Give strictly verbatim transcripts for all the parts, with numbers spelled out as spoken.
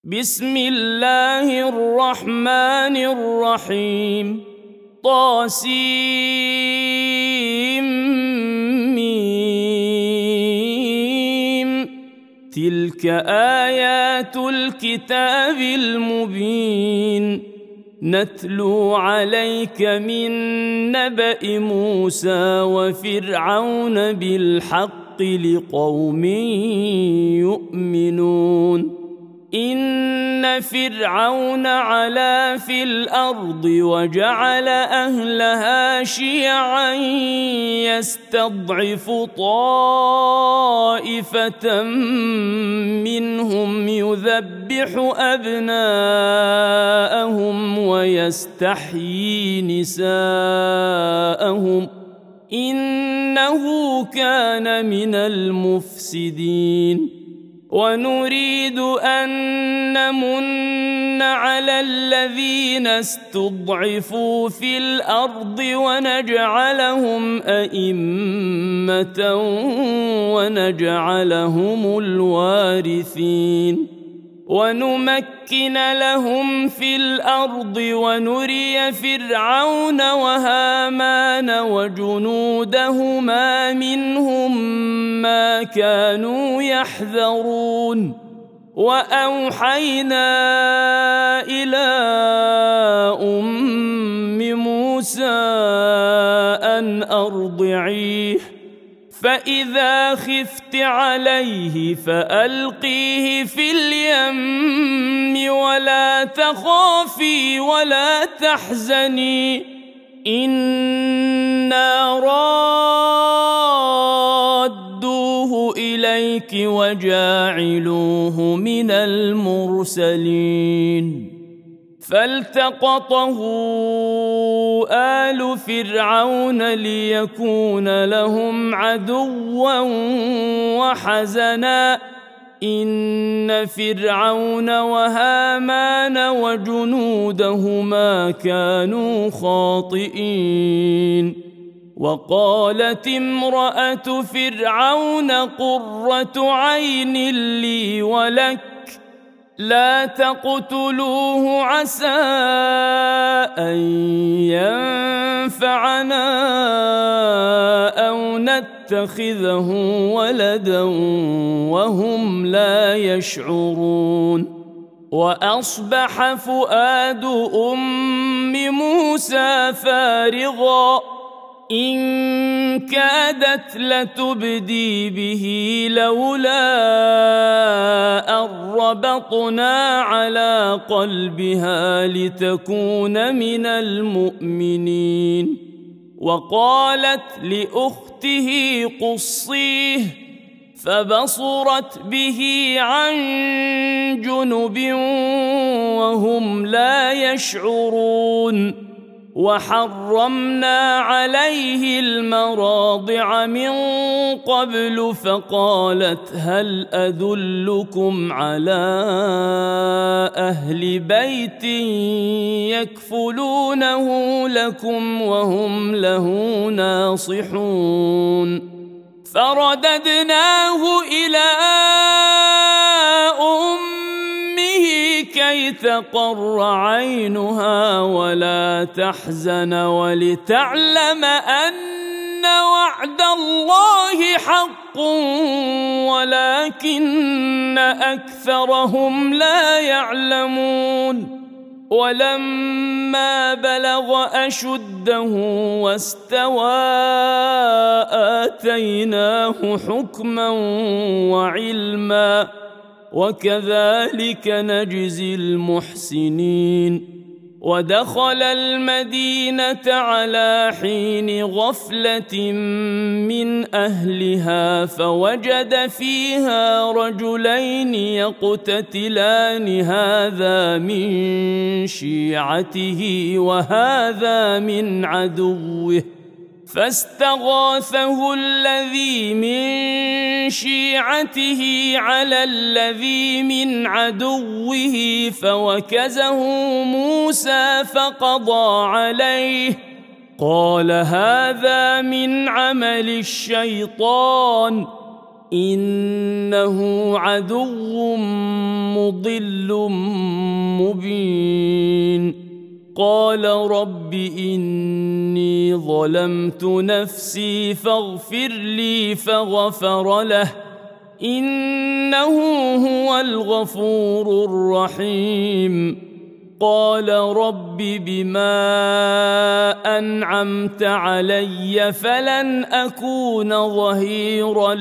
بسم الله الرحمن الرحيم طاسيم ميم تلك آيات الكتاب المبين نتلو عليك من نبأ موسى وفرعون بالحق لقوم يؤمنون إن فرعون علا في الأرض وجعل أهلها شيعا يستضعف طائفة منهم يذبح أبناءهم ويستحيي نساءهم إنه كان من المفسدين ونريد أن نمن على الذين استضعفوا في الأرض ونجعلهم أئمة ونجعلهم الوارثين ونمكن لهم في الأرض ونري فرعون وهامان وجنودهما منهم ما كانوا يحذرون وأوحينا إلى أم موسى أن أرضعيه فإذا خفت عليه فألقيه في اليم ولا تخافي ولا تحزني إنا رادوه إليك وجاعلوه من المرسلين فالتقطه آل فرعون ليكون لهم عدوا وحزنا إن فرعون وهامان وجنودهما كانوا خاطئين وقالت امرأة فرعون قرة عين لي ولك لا تقتلوه عسى أن ينفعنا أو نتخذه ولدا وهم لا يشعرون وأصبح فؤاد أم موسى فارغا إن كادت لتبدي به لولا أن ربطنا على قلبها لتكون من المؤمنين وقالت لأخته قصيه فبصرت به عن جنب وهم لا يشعرون وحرمنا عليه المراضع من قبل فقالت هل أدلكم على أهل بيت يكفلونه لكم وهم له ناصحون فرددناه إلى أمه كي تقر عينها ولا تحزن ولتعلم أن وعد الله حق ولكن أكثرهم لا يعلمون ولما بلغ أشده واستوى آتيناه حكما وعلما وكذلك نجزي المحسنين ودخل المدينة على حين غفلة من أهلها فوجد فيها رجلين يقتتلان هذا من شيعته وهذا من عدوه فاستغاثه الذي من شيعته على الذي من عدوه فوكزه موسى فقضى عليه قال هذا من عمل الشيطان إنه عدو مضل مبين قال رب إني ظلمت نفسي فاغفر لي فغفر له إنه هو الغفور الرحيم قال رب بما أنعمت علي فلن أكون ظهيرا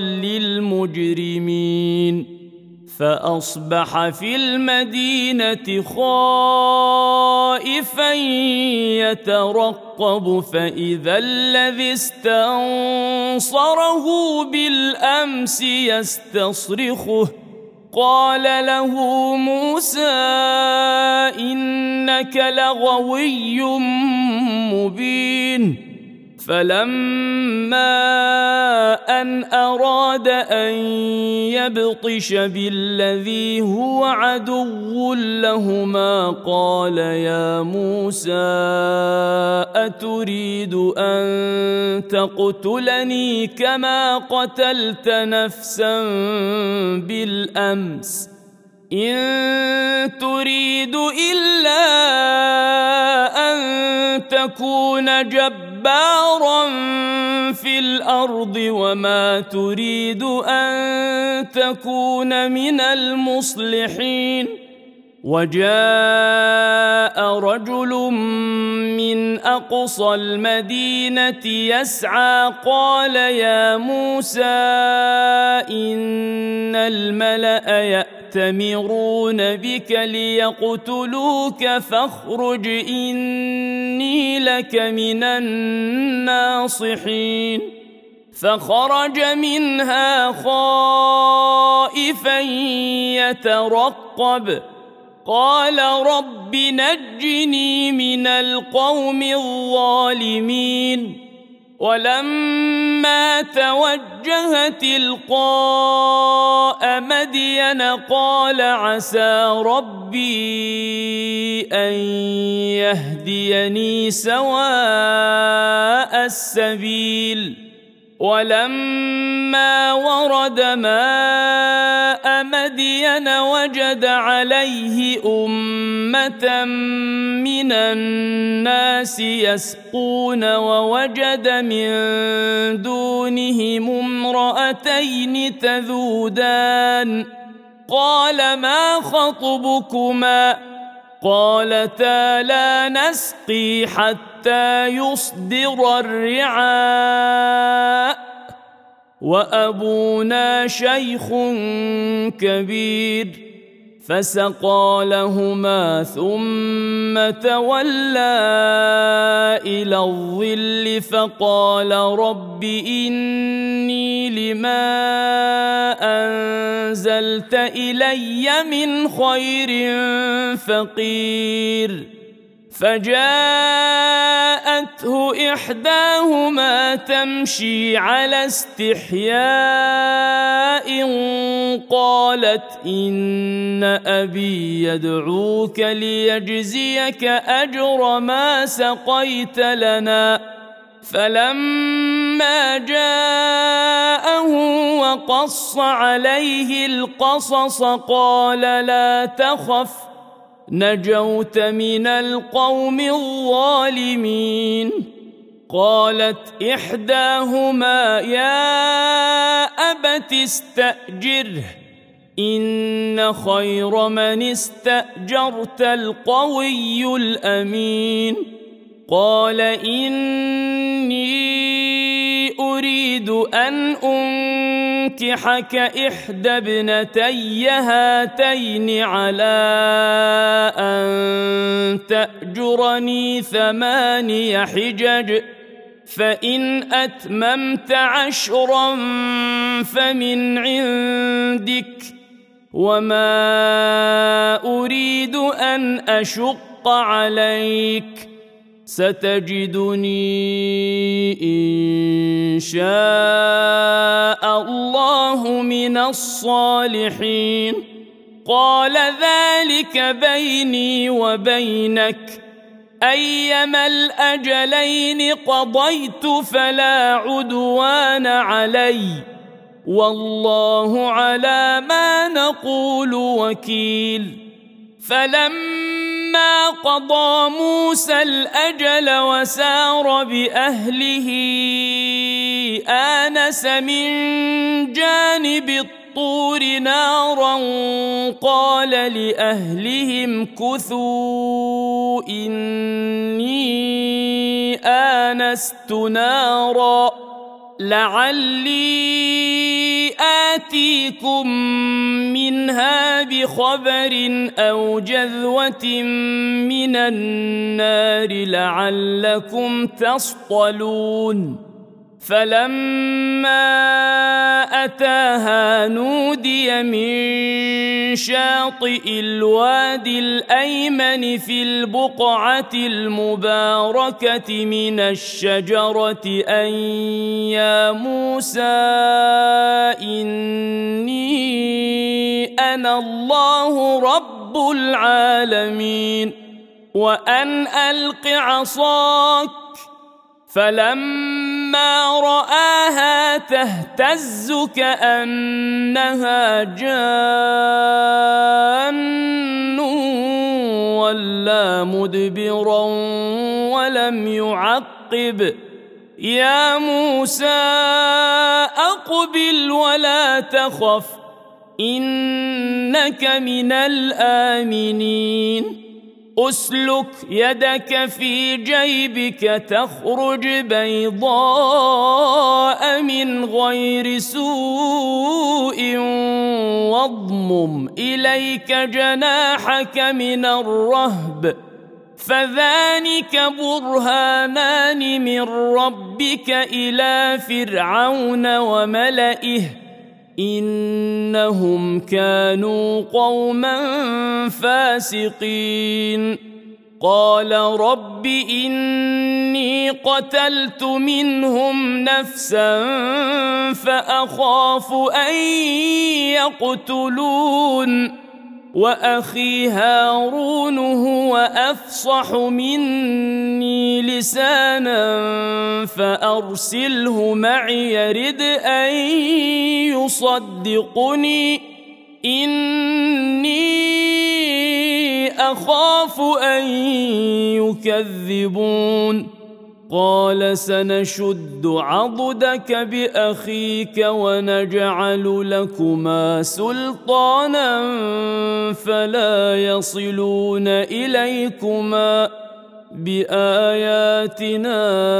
للمجرمين فأصبح في المدينة خائفا يترقب فإذا الذي استنصره بالأمس يستصرخه قال له موسى إنك لغوي مبين فلما أن أراد أن يبطش بالذي هو عدو لهما قال يا موسى أتريد أن تقتلني كما قتلت نفسا بالأمس إن تريد إلا أن تكون جبارا في الأرض وما تريد أن تكون من المصلحين وجاء رجل من أقصى المدينة يسعى قال يا موسى إن الملأ يأتمرون بك ليقتلوك فاخرج إني لك من الناصحين فخرج منها خائفا يترقب قال رب نجني من القوم الظالمين ولما توجه تلقاء مدين قال عسى ربي أن يهديني سواء السبيل ولما ورد ماء مدين وجد عليه أمة من الناس يسقون ووجد من دونهم امرأتين تذودان قال ما خطبكما قالتا لا نسقي حتى يصدر الرعاء وأبونا شيخ كبير فسقى لهما ثم تولى إلى الظل فقال رب إني لما أنزلت إلي من خير فقير فجاءته إحداهما تمشي على استحياء قالت إن أبي يدعوك ليجزيك أجر ما سقيت لنا فلما جاءه وقص عليه القصص قال لا تخف نجوت من القوم الظالمين قالت إحداهما يا أبت استأجره إن خير من استأجرت القوي الأمين قال إني أريد أن أنكحك إحدى ابنتي هاتين على أن تأجرني ثماني حجج فإن أتممت عشرا فمن عندك وما أريد أن أشق عليك ستجدني إن شاء الله من الصالحين قال ذلك بيني وبينك أيما الأجلين قضيت فلا عدوان علي والله على ما نقول وكيل. فلما قضى موسى الأجل وسار بأهله آنس من جانب الطور نارا قال لأهلهم كثوا إني آنست نارا لعلي آتيكم منها بخبر أو جذوة من النار لعلكم تصطلون. فلما أتاها نودي من شاطئ الوادي الأيمن في البقعة المباركة من الشجرة أن يا موسى إني أنا الله رب العالمين وأن ألق عصاك. فلما رآها تهتز كأنها جان ولا مدبرا ولم يعقب. يا موسى أقبل ولا تخف إنك من الآمنين. أسلك يدك في جيبك تخرج بيضاء من غير سوء واضمم إليك جناحك من الرهب فذلك برهانان من ربك إلى فرعون وملئه إنهم كانوا قوما فاسقين. قال رب إني قتلت منهم نفسا فأخاف أن يقتلون وأخي هارون هو أفصح مني لسانا فأرسله معي يرد أن يصدقني إني أخاف أن يكذبون. قال سنشد عضدك بأخيك ونجعل لكما سلطانا فلا يصلون إليكما بآياتنا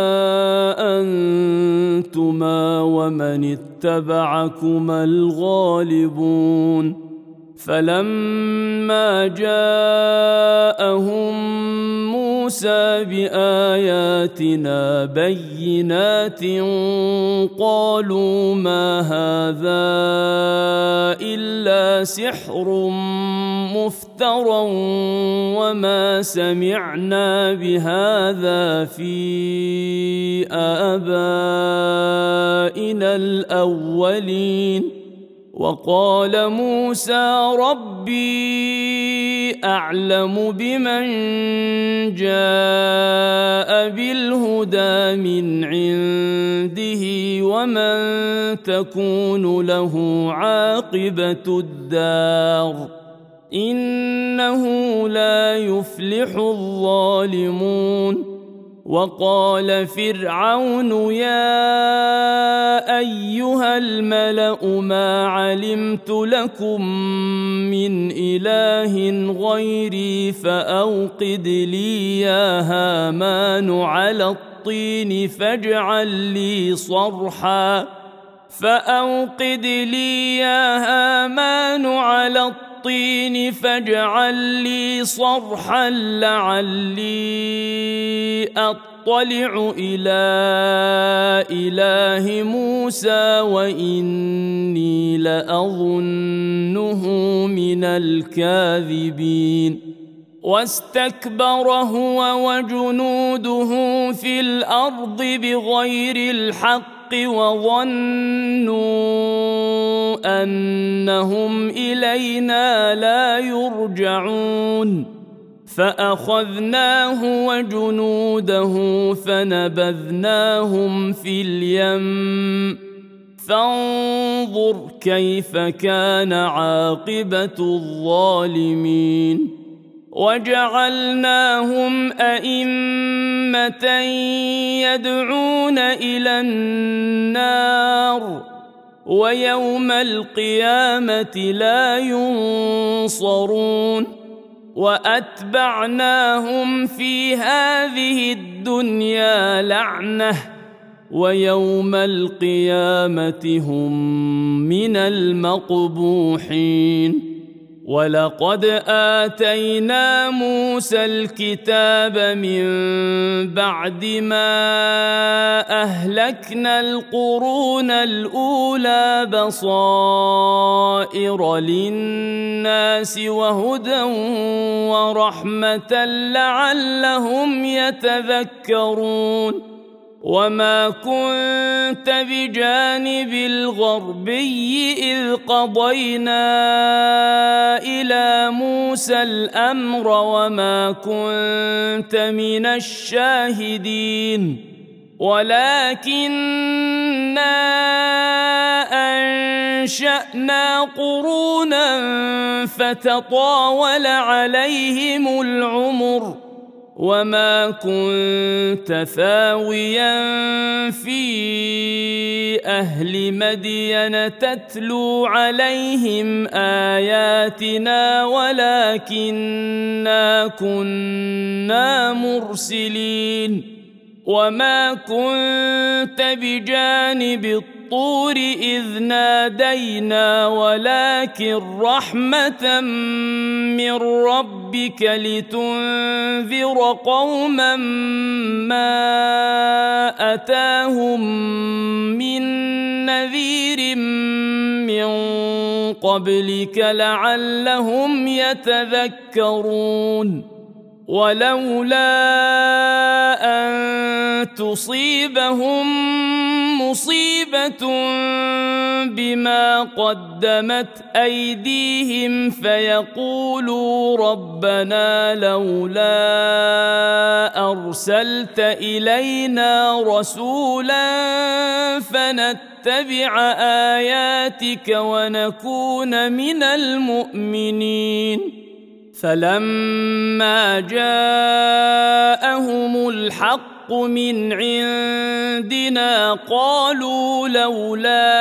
أنتما ومن اتبعكما الغالبون. فلما جاءهم موسى بآياتنا بينات قالوا ما هذا إلا سحر مفترى وما سمعنا بهذا في آبائنا الأولين. وقال موسى ربي أعلم بمن جاء بالهدى من عنده ومن تكون له عاقبة الدار إنه لا يفلح الظالمون. وقال فرعون يا أيها الملأ ما علمت لكم من إله غيري فأوقد لي يا هامان على الطين فاجعل لي صرحا فأوقد لي يا هامان على الطين الطين فاجعل لي صرحا لعلي أطلع إلى إله موسى وإني لأظنه من الكاذبين. واستكبر هو وجنوده في الأرض بغير الحق وظنوا أنهم إلينا لا يرجعون فأخذناه وجنوده فنبذناهم في اليم فانظر كيف كان عاقبة الظالمين وجعلناهم أئمة يدعون إلى النار ويوم القيامة لا ينصرون وأتبعناهم في هذه الدنيا لعنة ويوم القيامة هم من المقبوحين ولقد آتينا موسى الكتاب من بعد ما أهلكنا القرون الأولى بصائر للناس وهدى ورحمة لعلهم يتذكرون وما كنت بجانب الغربي إذ قضينا إلى موسى الأمر وما كنت من الشاهدين ولكننا أنشأنا قرونا فتطاول عليهم العمر وما كنت ثاويا في أهل مدين تتلو عليهم آياتنا ولكننا كنا مرسلين وما كنت بجانب الطور إذ نادينا ولكن رحمة من ربك لتنذر قوما ما أتاهم من نذير من قبلك لعلهم يتذكرون ولولا أن تصيبهم مصيبة بما قدمت أيديهم فيقولوا ربنا لولا أرسلت إلينا رسولا فنتبع آياتك ونكون من المؤمنين فلما جاءهم الحق من عندنا قالوا لولا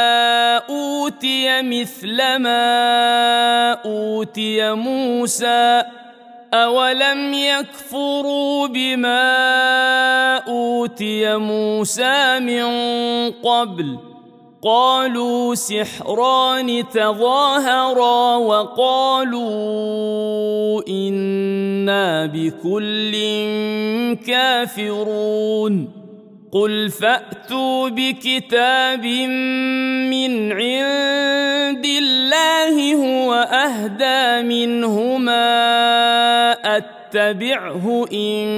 أوتي مثل ما أوتي موسى أولم يكفروا بما أوتي موسى من قبل قالوا سحران تظاهرا وقالوا إنا بكل كافرون قل فأتوا بكتاب من عند الله هو أهدى منهما أتبعه إن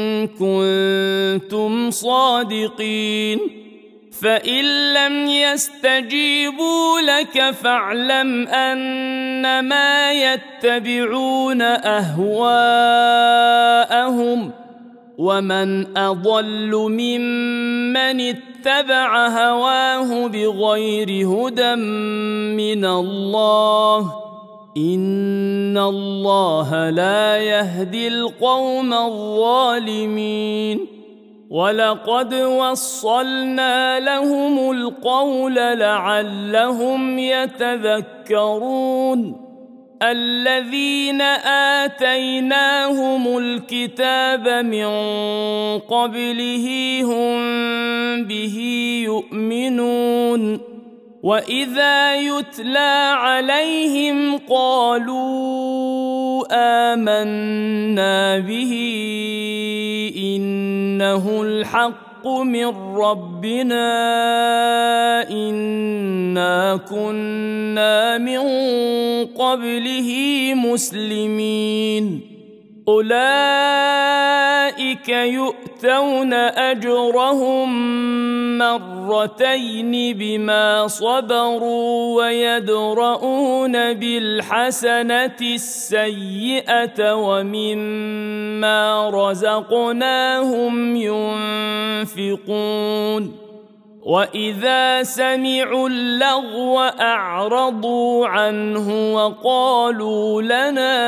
كنتم صادقين فإن لم يستجيبوا لك فاعلم أنما يتبعون أهواءهم ومن أضل ممن اتبع هواه بغير هدى من الله إن الله لا يهدي القوم الظالمين ولقد وصلنا لهم القول لعلهم يتذكرون الذين آتيناهم الكتاب من قبله هم به يؤمنون وإذا يتلى عليهم قالوا آمنا به إنه الحق من ربنا إنا كنا من قبله مسلمين أولئك يؤتون أجرهم مرتين بما صبروا ويدرؤون بالحسنة السيئة ومما رزقناهم ينفقون وإذا سمعوا اللغو أعرضوا عنه وقالوا لنا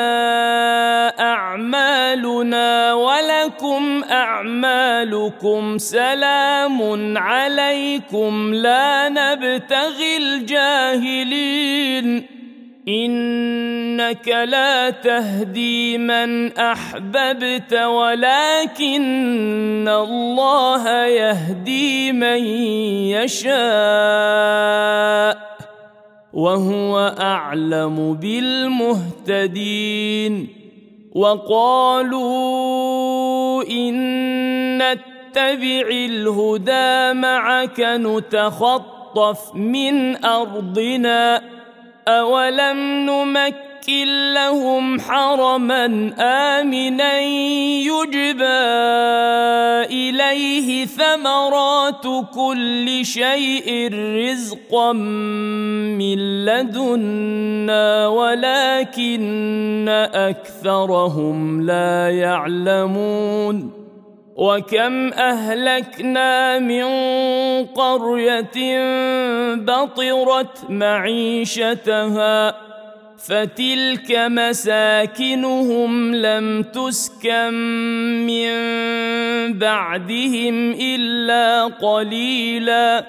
أعمالنا ولكم أعمالكم سلام عليكم لا نبتغي الجاهلين إنك لا تهدي من أحببت ولكن الله يهدي من يشاء وهو أعلم بالمهتدين وقالوا إن نتبع الهدى معك نتخطف من أرضنا أولم نمكن لهم حرما آمنا يجبى إليه ثمرات كل شيء رزقا من لدنا ولكن أكثرهم لا يعلمون وكم أهلكنا من قرية بطرت معيشتها فتلك مساكنهم لم تسكن من بعدهم إلا قليلا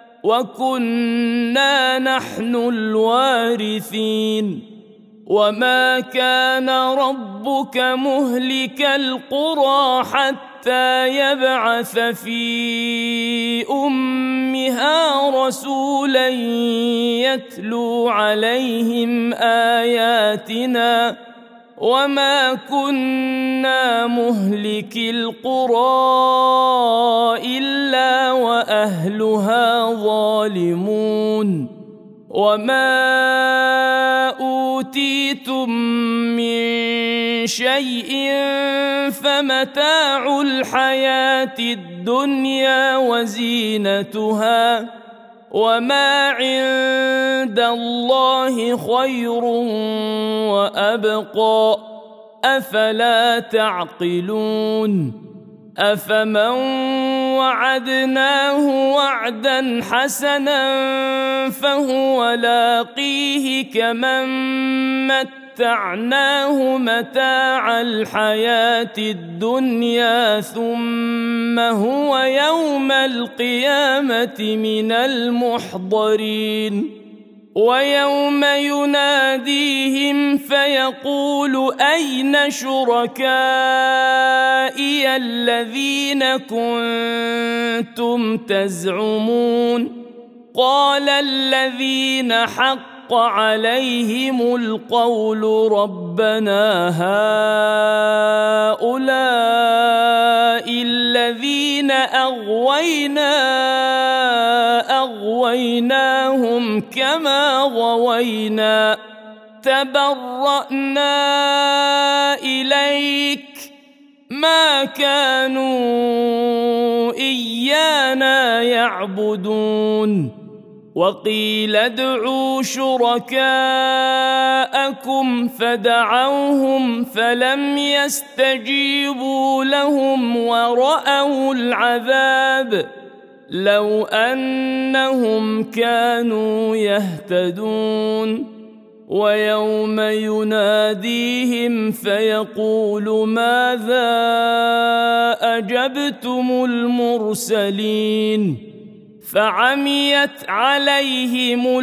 وكنا نحن الوارثين وما كان ربك مهلك القرى حتى يبعث في أمها رسولا يتلو عليهم آياتنا وما كنا مهلك القرى إلا وأهلها ظالمون وما أوتيتم من شيء فمتاع الحياة الدنيا وزينتها وما عند الله خير وأبقى أفلا تعقلون أفمن وعدناه وعدا حسنا فهو لاقيه كمن متعناه متاع الحياة الدنيا ثم هو يوم القيامة من المحضرين ويوم يناديهم فيقول أين شركائي الذين كنتم تزعمون قال الذين حق عليهم القول ربنا هؤلاء الذين أغوينا أغويناهم كما غوينا تبرأنا إليك ما كانوا إيانا يعبدون وقيل ادعوا شركاءكم فدعوهم فلم يستجيبوا لهم ورأوا العذاب لو أنهم كانوا يهتدون ويوم يناديهم فيقول ماذا أجبتم المرسلين فعميت عليهم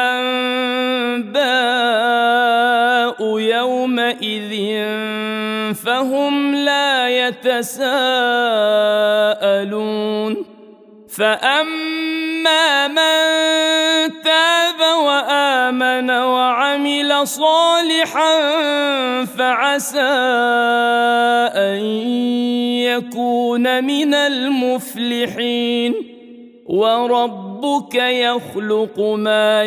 الأنباء يومئذ فهم لا يتساءلون فأما من تاب وآمن وعمل صالحا فعسى أن يكون من المفلحين وربك يخلق ما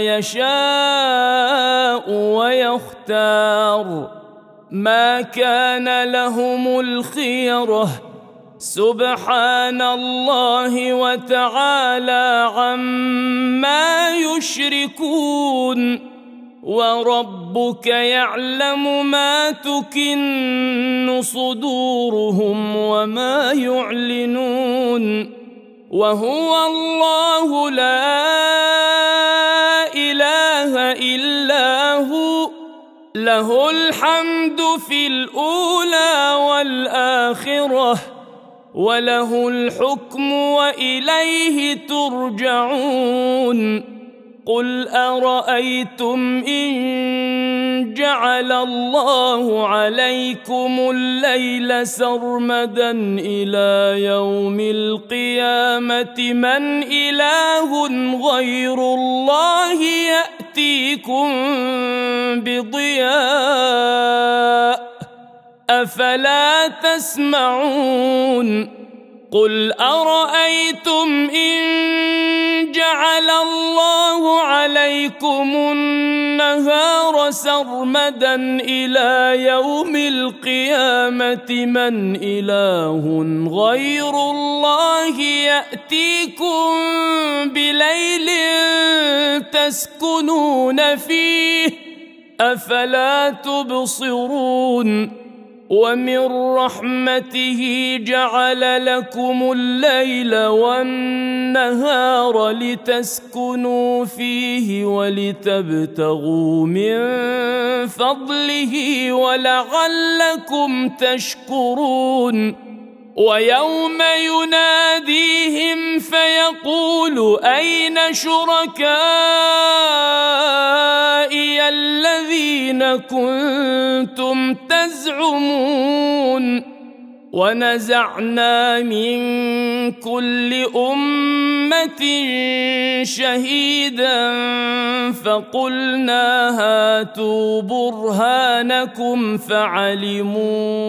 يشاء ويختار ما كان لهم الخيرة سبحان الله وتعالى عما يشركون وربك يعلم ما تكن صدورهم وما يعلنون وهو الله لا إله إلا هو له الحمد في الأولى والآخرة وله الحكم وإليه ترجعون قل أرأيتم إن جعل الله عليكم الليل سرمدا إلى يوم القيامة من إله غير الله يأتيكم بضياء أفلا تسمعون قل أرأيتم إن جعل الله عليكم النهار سرمدا إلى يوم القيامة من إله غير الله يأتيكم بليل تسكنون فيه أفلا تبصرون ومن رحمته جعل لكم الليل والنهار لتسكنوا فيه ولتبتغوا من فضله ولعلكم تشكرون ويوم يناديهم فيقول أين شركائي الذين كنتم تزعمون ونزعنا من كل أمة شهيدا فقلنا هاتوا برهانكم فعلموا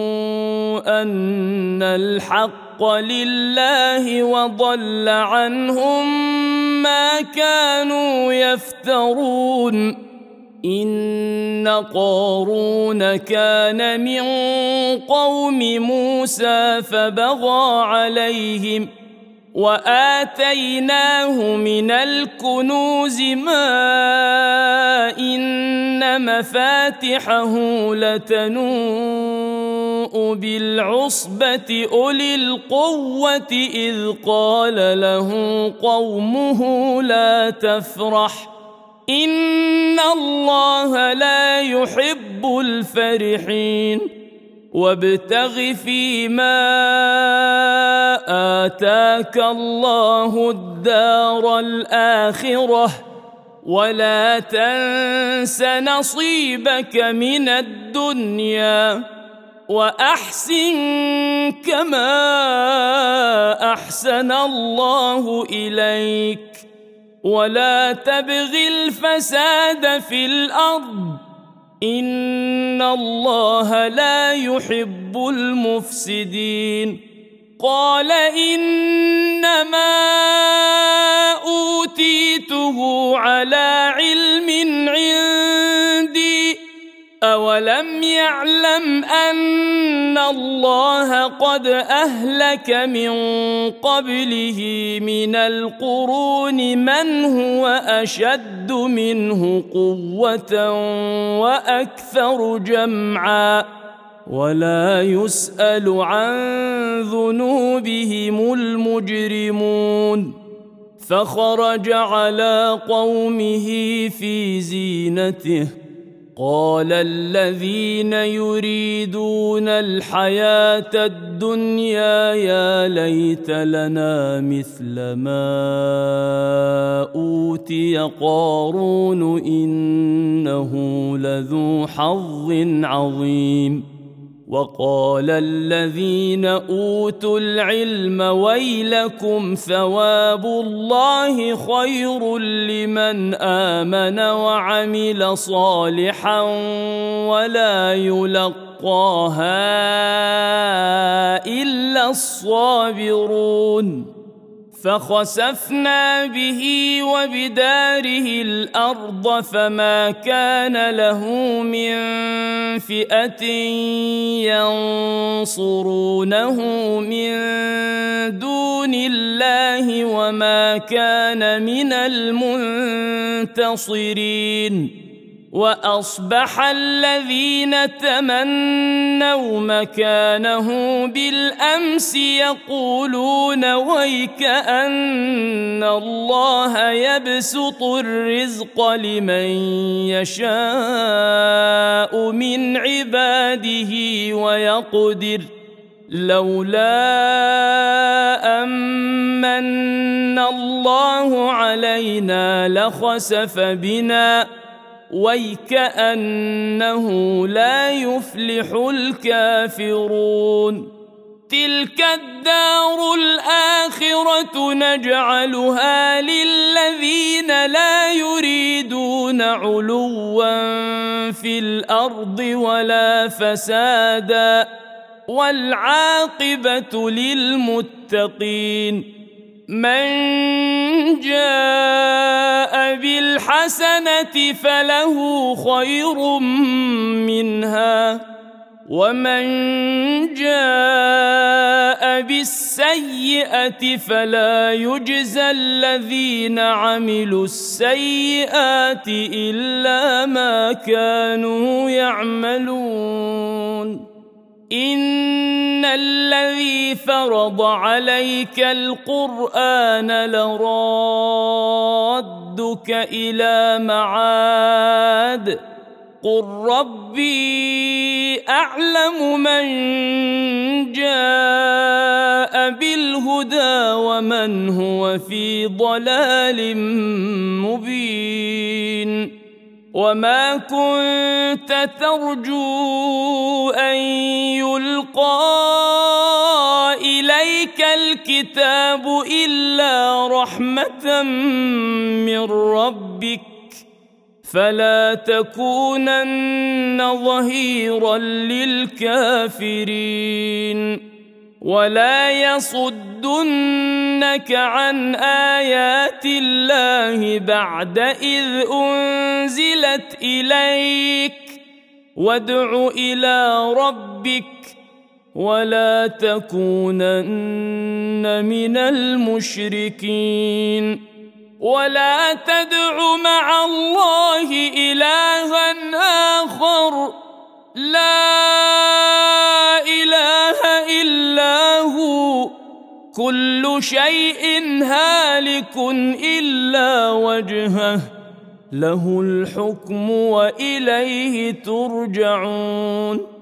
أن الحق لله وضل عنهم ما كانوا يفترون إن قارون كان من قوم موسى فبغى عليهم وآتيناه من الكنوز ما إن مفاتحه لتنوء بالعصبة أولي القوة إذ قال له قومه لا تفرح إن الله لا يحب الفرحين وابتغ فيما آتاك الله الدار الآخرة ولا تنس نصيبك من الدنيا وأحسن كما أحسن الله إليك ولا تبغ الفساد في الأرض إن الله لا يحب المفسدين قال إنما أوتيته على علم عندي أولم يعلم أن الله قد أهلك من قبله من القرون من هو أشد منه قوة وأكثر جمعا ولا يسأل عن ذنوبهم المجرمون فخرج على قومه في زينته قال الذين يريدون الحياة الدنيا يا ليت لنا مثل ما أوتي قارون إنه لذو حظ عظيم وقال الذين أوتوا العلم ويلكم ثواب الله خير لمن آمن وعمل صالحا ولا يلقاها إلا الصابرون فخسفنا به وبداره الأرض فما كان له من فئة ينصرونه من دون الله وما كان من المنتصرين وأصبح الذين تمنوا مكانه بالأمس يقولون ويك أن الله يبسط الرزق لمن يشاء من عباده ويقدر لولا أمن الله علينا لخسف بنا ويكأنه لا يفلح الكافرون تلك الدار الآخرة نجعلها للذين لا يريدون علوا في الأرض ولا فسادا والعاقبة للمتقين من جاء بالحسنة فله خير منها ومن جاء بالسيئة فلا يجزى الذين عملوا السيئات إلا ما كانوا يعملون إن الذي فرض عليك القرآن لرادك إلى معاد قل ربي أعلم من جاء بالهدى ومن هو في ضلال مبين وما كنت ترجو أن يلقى إليك الكتاب إلا رحمة من ربك فلا تكونن ظهيرا للكافرين ولا يصدنك عن آيات الله بعد إذ أنزلت إليك وادع إلى ربك ولا تكونن من المشركين ولا تدع مع الله إلها آخر لا إله إلا هو كل شيء هالك إلا وجهه له الحكم وإليه ترجعون